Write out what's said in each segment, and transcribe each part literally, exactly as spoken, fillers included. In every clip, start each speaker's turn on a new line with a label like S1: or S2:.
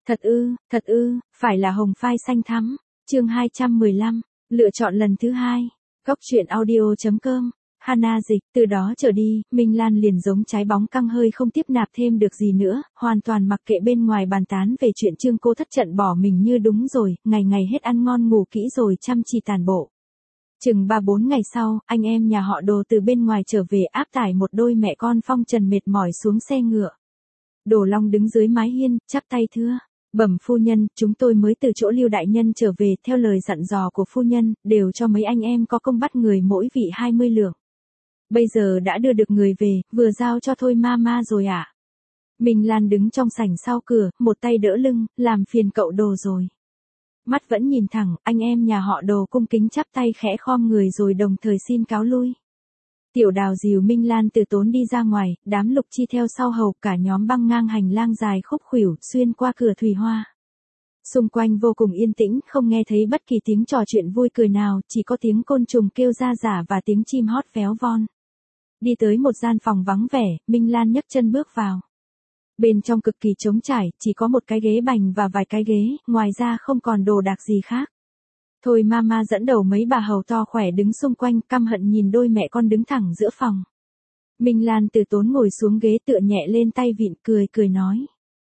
S1: Thật ư, thật ư, phải là hồng phai xanh thắm. Chương hai trăm mười lăm, lựa chọn lần thứ hai. Góc truyện audio chấm com. Hana dịch, từ đó trở đi, Minh Lan liền giống trái bóng căng hơi không tiếp nạp thêm được gì nữa, hoàn toàn mặc kệ bên ngoài bàn tán về chuyện Trương cô thất trận bỏ mình như đúng rồi, ngày ngày hết ăn ngon ngủ kỹ rồi chăm chỉ tàn bộ. Chừng ba bốn ngày sau, anh em nhà họ Đồ từ bên ngoài trở về áp tải một đôi mẹ con phong trần mệt mỏi xuống xe ngựa. Đồ Long đứng dưới mái hiên, chắp tay thưa. Bẩm phu nhân, chúng tôi mới từ chỗ Lưu đại nhân trở về, theo lời dặn dò của phu nhân, đều cho mấy anh em có công bắt người mỗi vị hai mươi lượng. Bây giờ đã đưa được người về, vừa giao cho Thôi ma ma rồi ạ. À? Minh Lan đứng trong sảnh sau cửa, một tay đỡ lưng, làm phiền cậu Đồ rồi. Mắt vẫn nhìn thẳng, anh em nhà họ Đồ cung kính chắp tay khẽ khom người rồi đồng thời xin cáo lui. Tiểu Đào dìu Minh Lan từ tốn đi ra ngoài, đám Lục Chi theo sau hầu, cả nhóm băng ngang hành lang dài khúc khuỷu, xuyên qua cửa Thùy Hoa. Xung quanh vô cùng yên tĩnh, không nghe thấy bất kỳ tiếng trò chuyện vui cười nào, chỉ có tiếng côn trùng kêu ra rả và tiếng chim hót véo von. Đi tới một gian phòng vắng vẻ, Minh Lan nhấc chân bước vào. Bên trong cực kỳ trống trải, chỉ có một cái ghế bành và vài cái ghế, ngoài ra không còn đồ đạc gì khác. Thôi mama dẫn đầu mấy bà hầu to khỏe đứng xung quanh, căm hận nhìn đôi mẹ con đứng thẳng giữa phòng. Minh Lan từ tốn ngồi xuống ghế tựa nhẹ lên tay vịn, cười cười nói.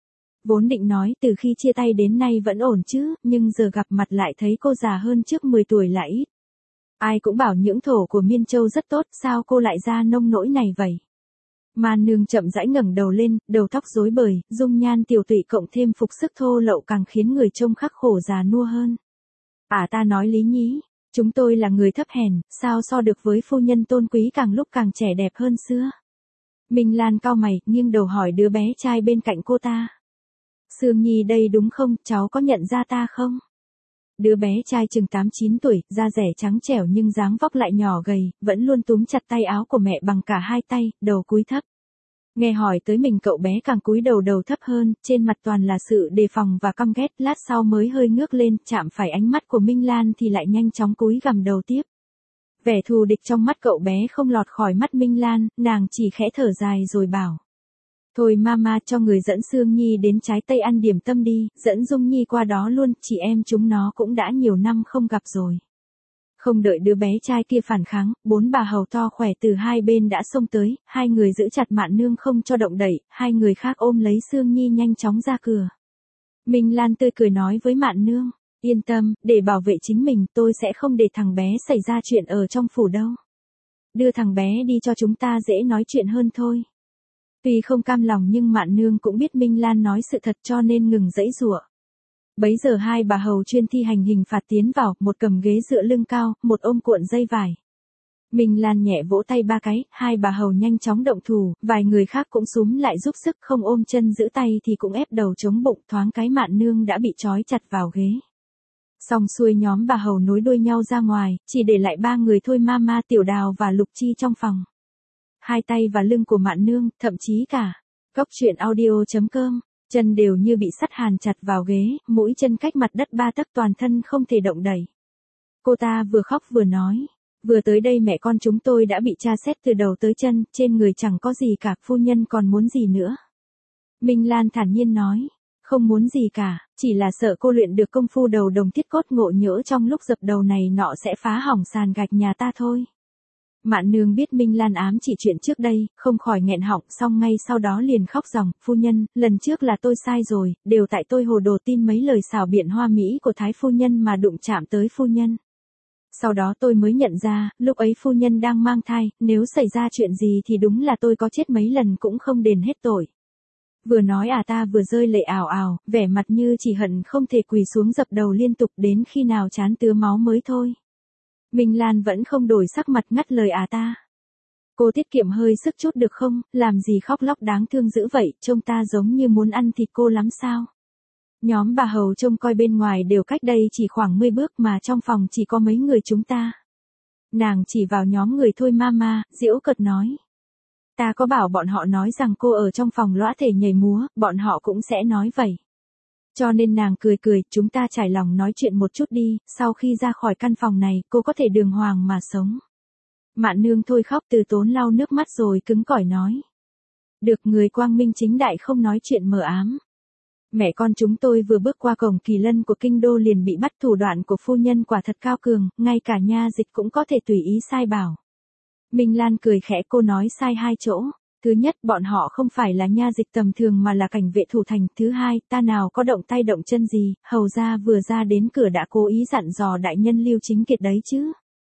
S1: Vốn định nói từ khi chia tay đến nay vẫn ổn chứ, nhưng giờ gặp mặt lại thấy cô già hơn trước mười tuổi là ít. Ai cũng bảo những thổ của Miên Châu rất tốt, sao cô lại ra nông nỗi này vậy? Man nương chậm rãi ngẩng đầu lên, đầu tóc rối bời, dung nhan tiểu tụy cộng thêm phục sức thô lậu càng khiến người trông khắc khổ già nua hơn. À ta nói lý nhí, chúng tôi là người thấp hèn, sao so được với phu nhân tôn quý càng lúc càng trẻ đẹp hơn xưa. Minh Lan cau mày, nghiêng đầu hỏi đứa bé trai bên cạnh cô ta. Sương Nhi đây đúng không, cháu có nhận ra ta không? Đứa bé trai chừng tám chín tuổi, da rẻ trắng trẻo nhưng dáng vóc lại nhỏ gầy, vẫn luôn túm chặt tay áo của mẹ bằng cả hai tay, đầu cúi thấp. Nghe hỏi tới mình cậu bé càng cúi đầu đầu thấp hơn, trên mặt toàn là sự đề phòng và căm ghét, lát sau mới hơi ngước lên, chạm phải ánh mắt của Minh Lan thì lại nhanh chóng cúi gằm đầu tiếp. Vẻ thù địch trong mắt cậu bé không lọt khỏi mắt Minh Lan, nàng chỉ khẽ thở dài rồi bảo. Thôi mama cho người dẫn Sương Nhi đến trái Tây ăn điểm tâm đi, dẫn Dung Nhi qua đó luôn, chị em chúng nó cũng đã nhiều năm không gặp rồi. Không đợi đứa bé trai kia phản kháng, bốn bà hầu to khỏe từ hai bên đã xông tới, hai người giữ chặt Mạn Nương không cho động đậy, hai người khác ôm lấy Sương Nhi nhanh chóng ra cửa. Minh Lan tươi cười nói với Mạn Nương, yên tâm, để bảo vệ chính mình tôi sẽ không để thằng bé xảy ra chuyện ở trong phủ đâu. Đưa thằng bé đi cho chúng ta dễ nói chuyện hơn thôi. Tuy không cam lòng nhưng Mạn Nương cũng biết Minh Lan nói sự thật cho nên ngừng giãy giụa. Bấy giờ hai bà hầu chuyên thi hành hình phạt tiến vào, một cầm ghế dựa lưng cao, một ôm cuộn dây vải. Minh Lan nhẹ vỗ tay ba cái, hai bà hầu nhanh chóng động thủ, vài người khác cũng xúm lại giúp sức, không ôm chân giữ tay thì cũng ép đầu chống bụng, thoáng cái Mạn Nương đã bị trói chặt vào ghế. Xong xuôi nhóm bà hầu nối đuôi nhau ra ngoài, chỉ để lại ba người thôi, Mama, Tiểu Đào và Lục Chi trong phòng. Hai tay và lưng của Mạn Nương, thậm chí cả góc truyện audio chấm com, chân đều như bị sắt hàn chặt vào ghế, mũi chân cách mặt đất ba tấc, toàn thân không thể động đậy. Cô ta vừa khóc vừa nói, vừa tới đây mẹ con chúng tôi đã bị tra xét từ đầu tới chân, trên người chẳng có gì cả, phu nhân còn muốn gì nữa? Minh Lan thản nhiên nói, không muốn gì cả, chỉ là sợ cô luyện được công phu đầu đồng thiết cốt ngộ nhỡ trong lúc dập đầu này nọ sẽ phá hỏng sàn gạch nhà ta thôi. Mạn Nương biết Minh Lan ám chỉ chuyện trước đây, không khỏi nghẹn họng, xong ngay sau đó liền khóc ròng, phu nhân, lần trước là tôi sai rồi, đều tại tôi hồ đồ tin mấy lời xảo biện hoa mỹ của thái phu nhân mà đụng chạm tới phu nhân. Sau đó tôi mới nhận ra, lúc ấy phu nhân đang mang thai, nếu xảy ra chuyện gì thì đúng là tôi có chết mấy lần cũng không đền hết tội. Vừa nói à ta vừa rơi lệ ào ào, vẻ mặt như chỉ hận không thể quỳ xuống dập đầu liên tục đến khi nào chán tứa máu mới thôi. Minh Lan vẫn không đổi sắc mặt, ngắt lời à ta. Cô tiết kiệm hơi sức chút được không, làm gì khóc lóc đáng thương dữ vậy, trông ta giống như muốn ăn thịt cô lắm sao. Nhóm bà hầu trông coi bên ngoài đều cách đây chỉ khoảng mười bước mà trong phòng chỉ có mấy người chúng ta. Nàng chỉ vào nhóm người thôi mama, giễu cợt nói. Ta có bảo bọn họ nói rằng cô ở trong phòng lõa thể nhảy múa, bọn họ cũng sẽ nói vậy. Cho nên nàng cười cười, chúng ta trải lòng nói chuyện một chút đi, sau khi ra khỏi căn phòng này, cô có thể đường hoàng mà sống. Mạn Nương thôi khóc, từ tốn lau nước mắt rồi cứng cỏi nói. Được, người quang minh chính đại không nói chuyện mờ ám. Mẹ con chúng tôi vừa bước qua cổng Kỳ Lân của kinh đô liền bị bắt, thủ đoạn của phu nhân quả thật cao cường, ngay cả nha dịch cũng có thể tùy ý sai bảo. Minh Lan cười khẽ, cô nói sai hai chỗ. Thứ nhất, bọn họ không phải là nha dịch tầm thường mà là cảnh vệ thủ thành. Thứ hai, ta nào có động tay động chân gì, hầu ra vừa ra đến cửa đã cố ý dặn dò đại nhân Lưu Chính Kiệt đấy chứ.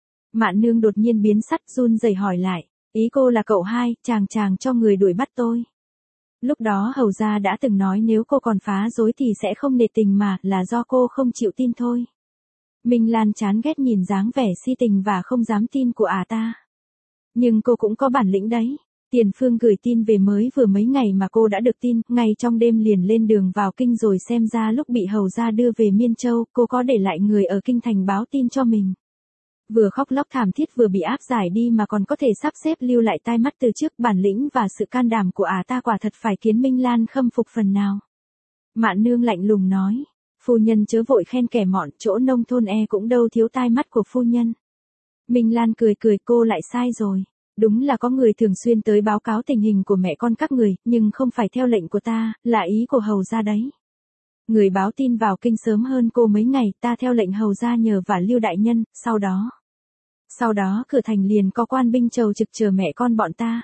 S1: Mạn Nương đột nhiên biến sắc, run rẩy hỏi lại, ý cô là cậu hai, chàng chàng cho người đuổi bắt tôi. Lúc đó hầu ra đã từng nói nếu cô còn phá rối thì sẽ không nể tình mà, là do cô không chịu tin thôi. Minh Lan chán ghét nhìn dáng vẻ si tình và không dám tin của ả ta. Nhưng cô cũng có bản lĩnh đấy. Tiền Phương gửi tin về mới vừa mấy ngày mà cô đã được tin, ngay trong đêm liền lên đường vào kinh rồi, xem ra lúc bị hầu ra đưa về Miên Châu, cô có để lại người ở kinh thành báo tin cho mình. Vừa khóc lóc thảm thiết vừa bị áp giải đi mà còn có thể sắp xếp lưu lại tai mắt từ trước, bản lĩnh và sự can đảm của ả ta quả thật phải khiến Minh Lan khâm phục phần nào. Mạn Nương lạnh lùng nói, phu nhân chớ vội khen kẻ mọn, chỗ nông thôn e cũng đâu thiếu tai mắt của phu nhân. Minh Lan cười cười, cô lại sai rồi. Đúng là có người thường xuyên tới báo cáo tình hình của mẹ con các người, nhưng không phải theo lệnh của ta, là ý của hầu gia đấy. Người báo tin vào kinh sớm hơn cô mấy ngày, ta theo lệnh hầu gia nhờ vả Lưu đại nhân, sau đó. Sau đó cửa thành liền có quan binh chầu trực chờ mẹ con bọn ta.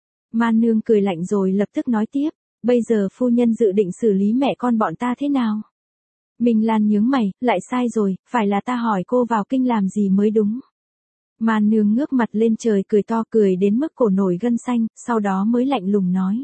S1: Man Nương cười lạnh rồi lập tức nói tiếp, bây giờ phu nhân dự định xử lý mẹ con bọn ta thế nào? Minh Lan nhướng mày, lại sai rồi, phải là ta hỏi cô vào kinh làm gì mới đúng. Man Nương ngước mặt lên trời cười to, cười đến mức cổ nổi gân xanh, sau đó mới lạnh lùng nói.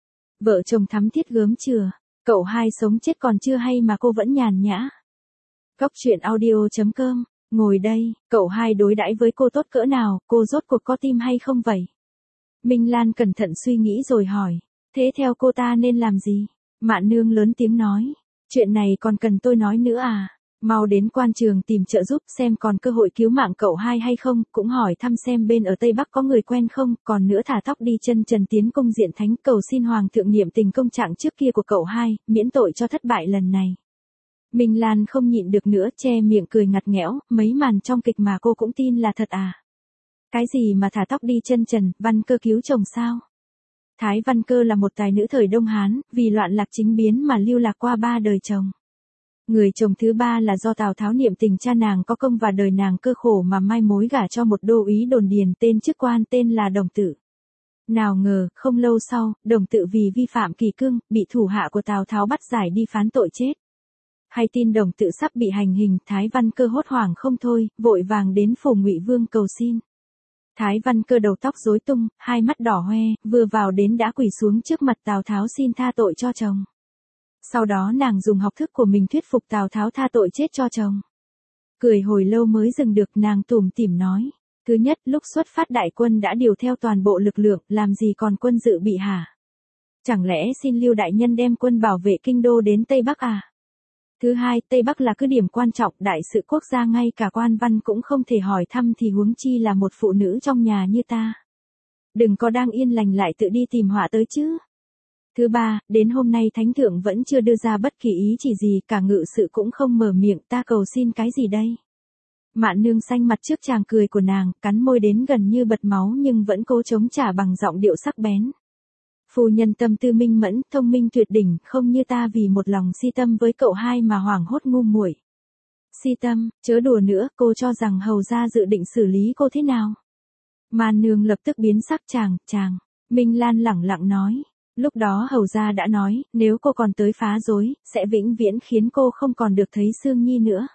S1: Vợ chồng thắm thiết gớm chừa, cậu hai sống chết còn chưa hay mà cô vẫn nhàn nhã. Cóc truyện audio chấm com, ngồi đây, cậu hai đối đãi với cô tốt cỡ nào, cô rốt cuộc có tim hay không vậy? Minh Lan cẩn thận suy nghĩ rồi hỏi, thế theo cô ta nên làm gì? Mạn Nương lớn tiếng nói, chuyện này còn cần tôi nói nữa à? Mau đến quan trường tìm trợ giúp xem còn cơ hội cứu mạng cậu hai hay không, cũng hỏi thăm xem bên ở Tây Bắc có người quen không, còn nữa thả tóc đi chân trần tiến cung diện thánh cầu xin hoàng thượng niệm tình công trạng trước kia của cậu hai, miễn tội cho thất bại lần này. Minh Lan không nhịn được nữa, che miệng cười ngặt nghẽo, mấy màn trong kịch mà cô cũng tin là thật à? Cái gì mà thả tóc đi chân trần, Văn Cơ cứu chồng sao? Thái Văn Cơ là một tài nữ thời Đông Hán, vì loạn lạc chính biến mà lưu lạc qua ba đời chồng. Người chồng thứ ba là do Tào Tháo niệm tình cha nàng có công và đời nàng cơ khổ mà mai mối gả cho một đô úy đồn điền tên chức quan tên là Đồng Tự. Nào ngờ, không lâu sau, Đồng Tự vì vi phạm kỷ cương, bị thủ hạ của Tào Tháo bắt giải đi phán tội chết. Hay tin Đồng Tự sắp bị hành hình, Thái Văn Cơ hốt hoảng không thôi, vội vàng đến phủ Ngụy Vương cầu xin. Thái Văn Cơ đầu tóc rối tung, hai mắt đỏ hoe, vừa vào đến đã quỳ xuống trước mặt Tào Tháo xin tha tội cho chồng. Sau đó nàng dùng học thức của mình thuyết phục Tào Tháo tha tội chết cho chồng. Cười hồi lâu mới dừng được, nàng tủm tỉm nói. Thứ nhất, lúc xuất phát đại quân đã điều theo toàn bộ lực lượng, làm gì còn quân dự bị hả? Chẳng lẽ xin Lưu đại nhân đem quân bảo vệ kinh đô đến Tây Bắc à? Thứ hai, Tây Bắc là cứ điểm quan trọng, đại sự quốc gia ngay cả quan văn cũng không thể hỏi thăm thì huống chi là một phụ nữ trong nhà như ta. Đừng có đang yên lành lại tự đi tìm họa tới chứ. Thứ ba, đến hôm nay thánh thượng vẫn chưa đưa ra bất kỳ ý chỉ gì, cả ngự sự cũng không mở miệng, ta cầu xin cái gì đây? Mạn Nương xanh mặt trước chàng cười của nàng, cắn môi đến gần như bật máu nhưng vẫn cố chống trả bằng giọng điệu sắc bén. Phu nhân tâm tư minh mẫn, thông minh tuyệt đỉnh, không như ta vì một lòng si tâm với cậu hai mà hoảng hốt ngu muội. Si tâm, chớ đùa nữa, cô cho rằng hầu gia dự định xử lý cô thế nào? Mạn Nương lập tức biến sắc, chàng, chàng. Minh Lan lẳng lặng nói. Lúc đó hầu gia đã nói, nếu cô còn tới phá rối, sẽ vĩnh viễn khiến cô không còn được thấy Sương Nhi nữa.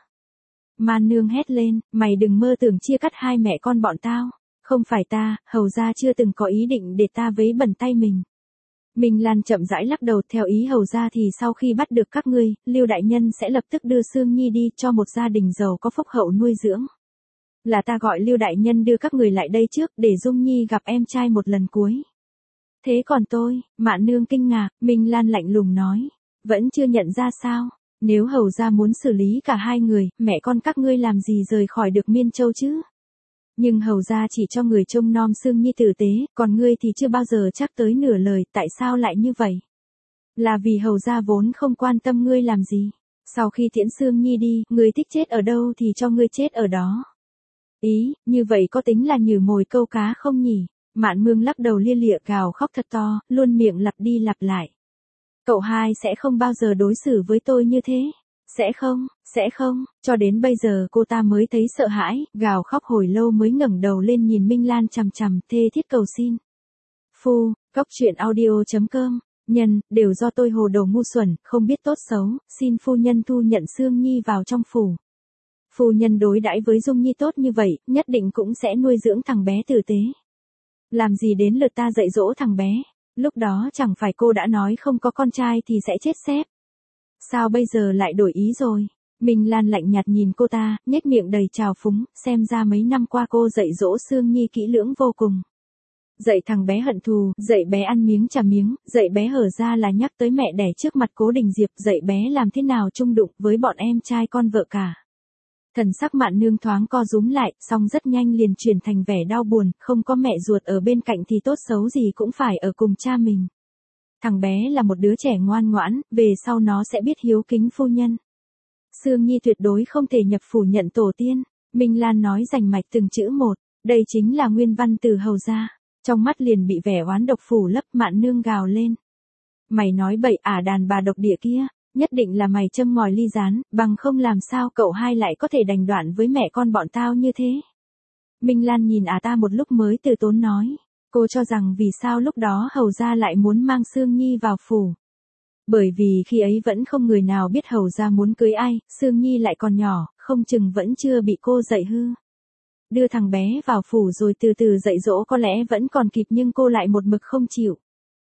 S1: Man Nương hét lên, mày đừng mơ tưởng chia cắt hai mẹ con bọn tao. Không phải ta, hầu gia chưa từng có ý định để ta vấy bẩn tay mình. Minh Lan chậm rãi lắc đầu, theo ý hầu gia thì sau khi bắt được các ngươi, Lưu đại nhân sẽ lập tức đưa Sương Nhi đi cho một gia đình giàu có phúc hậu nuôi dưỡng. Là ta gọi Lưu đại nhân đưa các người lại đây trước để Dung Nhi gặp em trai một lần cuối. Thế còn tôi, Mạn Nương kinh ngạc, Minh Lan lạnh lùng nói, vẫn chưa nhận ra sao? Nếu hầu gia muốn xử lý cả hai người, mẹ con các ngươi làm gì rời khỏi được Miên Châu chứ? Nhưng hầu gia chỉ cho người trông nom Sương Nhi tử tế, còn ngươi thì chưa bao giờ chắc tới nửa lời, tại sao lại như vậy? Là vì hầu gia vốn không quan tâm ngươi làm gì. Sau khi tiễn Sương Nhi đi, ngươi thích chết ở đâu thì cho ngươi chết ở đó. Ý, như vậy có tính là nhử mồi câu cá không nhỉ? Mạn Mương lắc đầu lia lịa gào khóc thật to, luôn miệng lặp đi lặp lại. Cậu hai sẽ không bao giờ đối xử với tôi như thế. Sẽ không, sẽ không, cho đến bây giờ cô ta mới thấy sợ hãi, gào khóc hồi lâu mới ngẩng đầu lên nhìn Minh Lan chằm chằm, thê thiết cầu xin. Phu, cóc truyện audio chấm com, nhân, đều do tôi hồ đồ ngu xuẩn, không biết tốt xấu, xin phu nhân thu nhận Sương Nhi vào trong phủ. Phu nhân đối đãi với Dung Nhi tốt như vậy, nhất định cũng sẽ nuôi dưỡng thằng bé tử tế. Làm gì đến lượt ta dạy dỗ thằng bé, lúc đó chẳng phải cô đã nói không có con trai thì sẽ chết xếp. Sao bây giờ lại đổi ý rồi? Minh Lan lạnh nhạt nhìn cô ta, nhếch miệng đầy trào phúng, xem ra mấy năm qua cô dạy dỗ Sương Nhi kỹ lưỡng vô cùng. Dạy thằng bé hận thù, dạy bé ăn miếng trả miếng, dạy bé hở ra là nhắc tới mẹ đẻ trước mặt Cố Đình Diệp, dạy bé làm thế nào chung đụng với bọn em trai con vợ cả. Thần sắc Mạn Nương thoáng co rúm lại, song rất nhanh liền chuyển thành vẻ đau buồn, không có mẹ ruột ở bên cạnh thì tốt xấu gì cũng phải ở cùng cha mình. Thằng bé là một đứa trẻ ngoan ngoãn, về sau nó sẽ biết hiếu kính phu nhân. Sương Nhi tuyệt đối không thể nhập phủ nhận tổ tiên. Minh Lan nói rành mạch từng chữ một, đây chính là nguyên văn từ hầu gia. Trong mắt liền bị vẻ oán độc phủ lấp. Mạn Nương gào lên. Mày nói bậy à, đàn bà độc địa kia, nhất định là mày châm ngòi ly gián, bằng không làm sao cậu hai lại có thể đành đoạn với mẹ con bọn tao như thế. Minh Lan nhìn à ta một lúc mới từ tốn nói. Cô cho rằng vì sao lúc đó hầu gia lại muốn mang Sương Nhi vào phủ. Bởi vì khi ấy vẫn không người nào biết hầu gia muốn cưới ai, Sương Nhi lại còn nhỏ, không chừng vẫn chưa bị cô dạy hư. Đưa thằng bé vào phủ rồi từ từ dạy dỗ có lẽ vẫn còn kịp, nhưng cô lại một mực không chịu.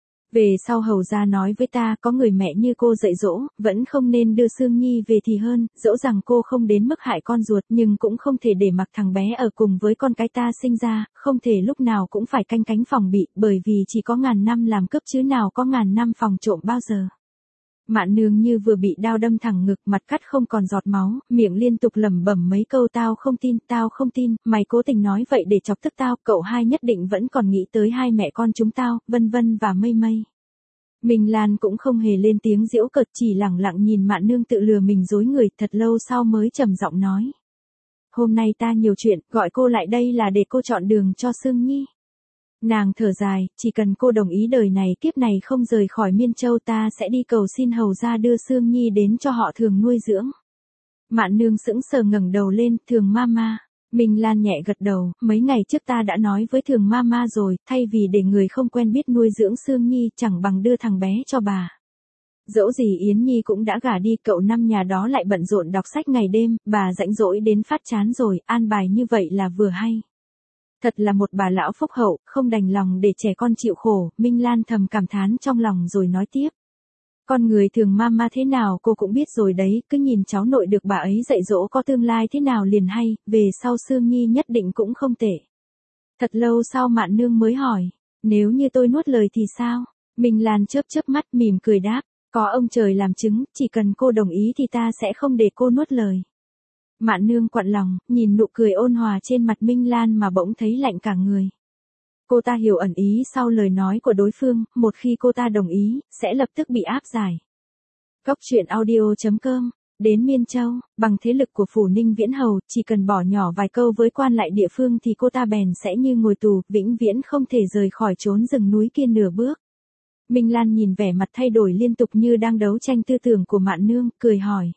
S1: Về sau hầu gia nói với ta, có người mẹ như cô dạy dỗ, vẫn không nên đưa Sương Nhi về thì hơn, dẫu rằng cô không đến mức hại con ruột nhưng cũng không thể để mặc thằng bé ở cùng với con cái ta sinh ra, không thể lúc nào cũng phải canh cánh phòng bị, bởi vì chỉ có ngàn năm làm cướp chứ nào có ngàn năm phòng trộm bao giờ. Mạn Nương như vừa bị đao đâm thẳng ngực, mặt cắt không còn giọt máu, miệng liên tục lẩm bẩm mấy câu tao không tin, tao không tin, mày cố tình nói vậy để chọc tức tao, cậu hai nhất định vẫn còn nghĩ tới hai mẹ con chúng tao, vân vân và mây mây. Minh Lan cũng không hề lên tiếng giễu cợt, chỉ lẳng lặng nhìn Mạn Nương tự lừa mình dối người, thật lâu sau mới trầm giọng nói. Hôm nay ta nhiều chuyện, gọi cô lại đây là để cô chọn đường cho Sương Nhi. Nàng thở dài, chỉ cần cô đồng ý đời này kiếp này không rời khỏi Miên Châu, ta sẽ đi cầu xin hầu gia đưa Sương Nhi đến cho họ Thường nuôi dưỡng. Mạn Nương sững sờ ngẩng đầu lên, Thường mama. Minh Lan nhẹ gật đầu, mấy ngày trước ta đã nói với Thường mama rồi, thay vì để người không quen biết nuôi dưỡng Sương Nhi, chẳng bằng đưa thằng bé cho bà. Dẫu gì Yến Nhi cũng đã gả đi, cậu năm nhà đó lại bận rộn đọc sách ngày đêm, bà rãnh rỗi đến phát chán rồi, an bài như vậy là vừa hay. Thật là một bà lão phúc hậu, không đành lòng để trẻ con chịu khổ. Minh Lan thầm cảm thán trong lòng rồi nói tiếp. Con người Thường mama thế nào cô cũng biết rồi đấy, cứ nhìn cháu nội được bà ấy dạy dỗ có tương lai thế nào liền hay, về sau Sương Nhi nhất định cũng không tệ. Thật lâu sau Mạn Nương mới hỏi, nếu như tôi nuốt lời thì sao? Minh Lan chớp chớp mắt mỉm cười đáp, có ông trời làm chứng, chỉ cần cô đồng ý thì ta sẽ không để cô nuốt lời. Mạn Nương quặn lòng, nhìn nụ cười ôn hòa trên mặt Minh Lan mà bỗng thấy lạnh cả người. Cô ta hiểu ẩn ý sau lời nói của đối phương, một khi cô ta đồng ý, sẽ lập tức bị áp giải. Cóc truyện audio chấm com, đến Miên Châu, bằng thế lực của phủ Ninh Viễn Hầu, chỉ cần bỏ nhỏ vài câu với quan lại địa phương thì cô ta bèn sẽ như ngồi tù, vĩnh viễn không thể rời khỏi chốn rừng núi kia nửa bước. Minh Lan nhìn vẻ mặt thay đổi liên tục như đang đấu tranh tư tưởng của Mạn Nương, cười hỏi.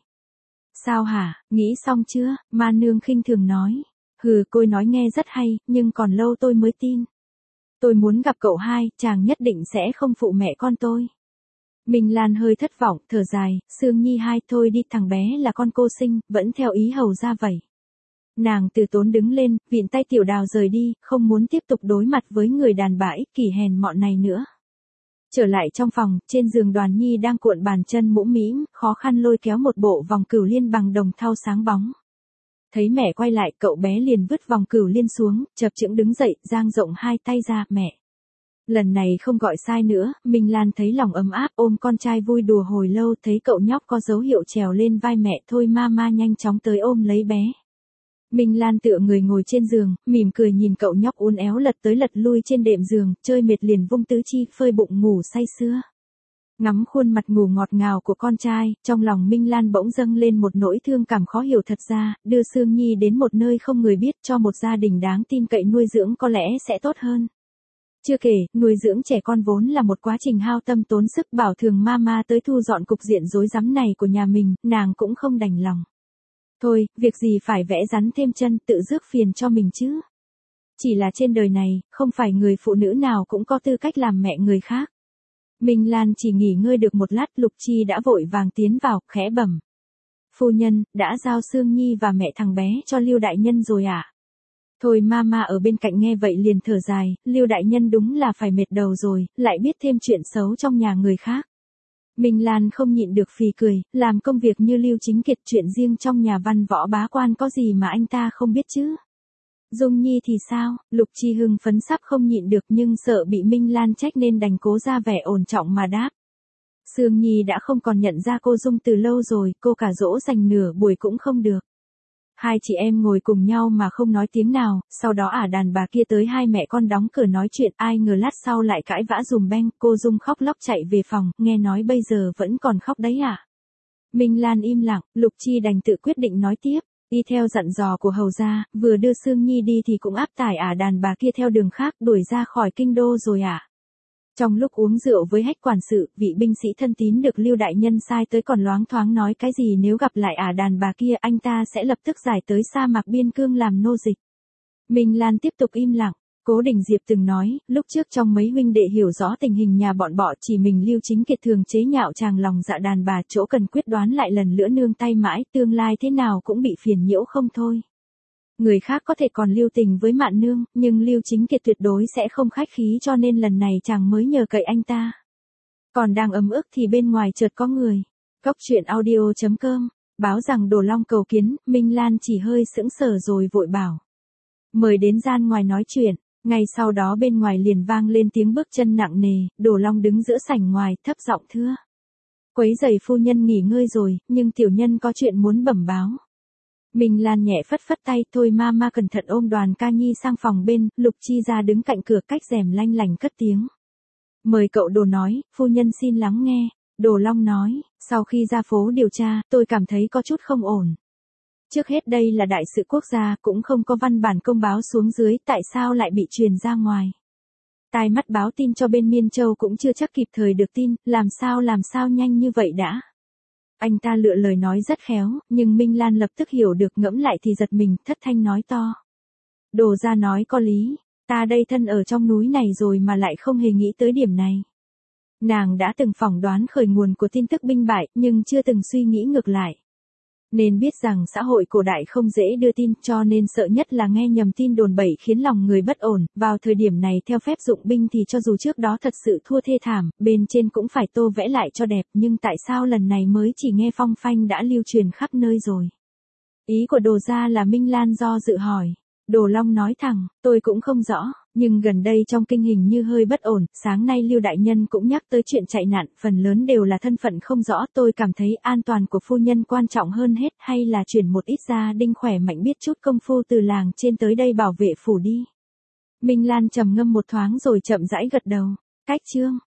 S1: Sao hả, nghĩ xong chưa? Mạn Nương khinh thường nói. Hừ, cô nói nghe rất hay, nhưng còn lâu tôi mới tin. Tôi muốn gặp cậu hai, chàng nhất định sẽ không phụ mẹ con tôi. Minh Lan hơi thất vọng, thở dài, Sương Nhi hai thôi đi, thằng bé là con cô sinh, vẫn theo ý hầu ra vậy. Nàng từ tốn đứng lên, vịn tay Tiểu Đào rời đi, không muốn tiếp tục đối mặt với người đàn bà ích kỷ hèn mọn này nữa. Trở lại trong phòng, trên giường Đoàn Nhi đang cuộn bàn chân mũm mĩm, khó khăn lôi kéo một bộ vòng cửu liên bằng đồng thau sáng bóng. Thấy mẹ quay lại, cậu bé liền vứt vòng cửu liên xuống, chập chững đứng dậy, dang rộng hai tay ra, mẹ. Lần này không gọi sai nữa, Minh Lan thấy lòng ấm áp, ôm con trai vui đùa hồi lâu, thấy cậu nhóc có dấu hiệu trèo lên vai mẹ, thôi mama nhanh chóng tới ôm lấy bé. Minh Lan tựa người ngồi trên giường, mỉm cười nhìn cậu nhóc uốn éo lật tới lật lui trên đệm giường, chơi mệt liền vung tứ chi phơi bụng ngủ say sưa. Ngắm khuôn mặt ngủ ngọt ngào của con trai, trong lòng Minh Lan bỗng dâng lên một nỗi thương cảm khó hiểu, thật ra, đưa Sương Nhi đến một nơi không người biết cho một gia đình đáng tin cậy nuôi dưỡng có lẽ sẽ tốt hơn. Chưa kể, nuôi dưỡng trẻ con vốn là một quá trình hao tâm tốn sức, bảo thường mama tới thu dọn cục diện rối rắm này của nhà mình, nàng cũng không đành lòng. Thôi, việc gì phải vẽ rắn thêm chân, tự rước phiền cho mình chứ. Chỉ là trên đời này, không phải người phụ nữ nào cũng có tư cách làm mẹ người khác. Minh Lan chỉ nghỉ ngơi được một lát, Lục Chi đã vội vàng tiến vào, khẽ bẩm. Phu nhân, đã giao Sương Nhi và mẹ thằng bé cho Lưu đại nhân rồi ạ. À? Thôi mama ở bên cạnh nghe vậy liền thở dài, Lưu đại nhân đúng là phải mệt đầu rồi, lại biết thêm chuyện xấu trong nhà người khác. Minh Lan không nhịn được phì cười, làm công việc như Lưu Chính Kiệt, chuyện riêng trong nhà văn võ bá quan có gì mà anh ta không biết chứ. Dung Nhi thì sao? Lục Chi hưng phấn sắp không nhịn được nhưng sợ bị Minh Lan trách nên đành cố ra vẻ ổn trọng mà đáp. Sương Nhi đã không còn nhận ra cô Dung từ lâu rồi, cô cả dỗ dành nửa buổi cũng không được. Hai chị em ngồi cùng nhau mà không nói tiếng nào, sau đó ả đàn bà kia tới hai mẹ con đóng cửa nói chuyện, ai ngờ lát sau lại cãi vã dùm beng, cô Dung khóc lóc chạy về phòng, nghe nói bây giờ vẫn còn khóc đấy à. Minh Lan im lặng, Lục Chi đành tự quyết định nói tiếp. Y theo dặn dò của hầu gia, vừa đưa Sương Nhi đi thì cũng áp tải ả đàn bà kia theo đường khác, đuổi ra khỏi kinh đô rồi ạ. À. Trong lúc uống rượu với Hách quản sự, vị binh sĩ thân tín được Lưu đại nhân sai tới còn loáng thoáng nói cái gì nếu gặp lại ả đàn bà kia anh ta sẽ lập tức giải tới sa mạc biên cương làm nô dịch. Minh Lan tiếp tục im lặng. Cố Đình Diệp từng nói, lúc trước trong mấy huynh đệ hiểu rõ tình hình nhà bọn bọ, chỉ mình Lưu Chính Kiệt thường chế nhạo chàng lòng dạ đàn bà, chỗ cần quyết đoán lại lần nữa nương tay mãi, tương lai thế nào cũng bị phiền nhiễu không thôi. Người khác có thể còn lưu tình với Mạn nương, nhưng Lưu Chính Kiệt tuyệt đối sẽ không khách khí, cho nên lần này chàng mới nhờ cậy anh ta. Còn đang ấm ức thì bên ngoài chợt có người. Cốc truyện audio chấm com báo rằng Đồ Long cầu kiến. Minh Lan chỉ hơi sững sờ rồi vội bảo. Mời đến gian ngoài nói chuyện. Ngay sau đó bên ngoài liền vang lên tiếng bước chân nặng nề, Đồ Long đứng giữa sảnh ngoài, thấp giọng thưa. Quấy rầy phu nhân nghỉ ngơi rồi, nhưng tiểu nhân có chuyện muốn bẩm báo. Minh Lan nhẹ phất phất tay, thôi mama cẩn thận ôm Đoàn Ca Nhi sang phòng bên, Lục Chi ra đứng cạnh cửa cách rèm lanh lành cất tiếng. Mời cậu Đồ nói, phu nhân xin lắng nghe. Đồ Long nói, sau khi ra phố điều tra, tôi cảm thấy có chút không ổn. Trước hết đây là đại sự quốc gia, cũng không có văn bản công báo xuống dưới, tại sao lại bị truyền ra ngoài. Tai mắt báo tin cho bên Miên Châu cũng chưa chắc kịp thời được tin, làm sao làm sao nhanh như vậy đã. Anh ta lựa lời nói rất khéo, nhưng Minh Lan lập tức hiểu được, ngẫm lại thì giật mình, thất thanh nói to. Đồ ra nói có lý, ta đây thân ở trong núi này rồi mà lại không hề nghĩ tới điểm này. Nàng đã từng phỏng đoán khởi nguồn của tin tức binh bại, nhưng chưa từng suy nghĩ ngược lại. Nên biết rằng xã hội cổ đại không dễ đưa tin, cho nên sợ nhất là nghe nhầm tin đồn bậy khiến lòng người bất ổn. Vào thời điểm này theo phép dụng binh thì cho dù trước đó thật sự thua thê thảm, bên trên cũng phải tô vẽ lại cho đẹp, nhưng tại sao lần này mới chỉ nghe phong phanh đã lưu truyền khắp nơi rồi. Ý của Đồ gia là Minh Lan do dự hỏi. Đồ Long nói thẳng, tôi cũng không rõ, nhưng gần đây trong kinh hình như hơi bất ổn, sáng nay Lưu đại nhân cũng nhắc tới chuyện chạy nạn, phần lớn đều là thân phận không rõ, tôi cảm thấy an toàn của phu nhân quan trọng hơn hết, hay là chuyển một ít gia đinh khỏe mạnh biết chút công phu từ làng trên tới đây bảo vệ phủ đi. Minh Lan trầm ngâm một thoáng rồi chậm rãi gật đầu. Cách chương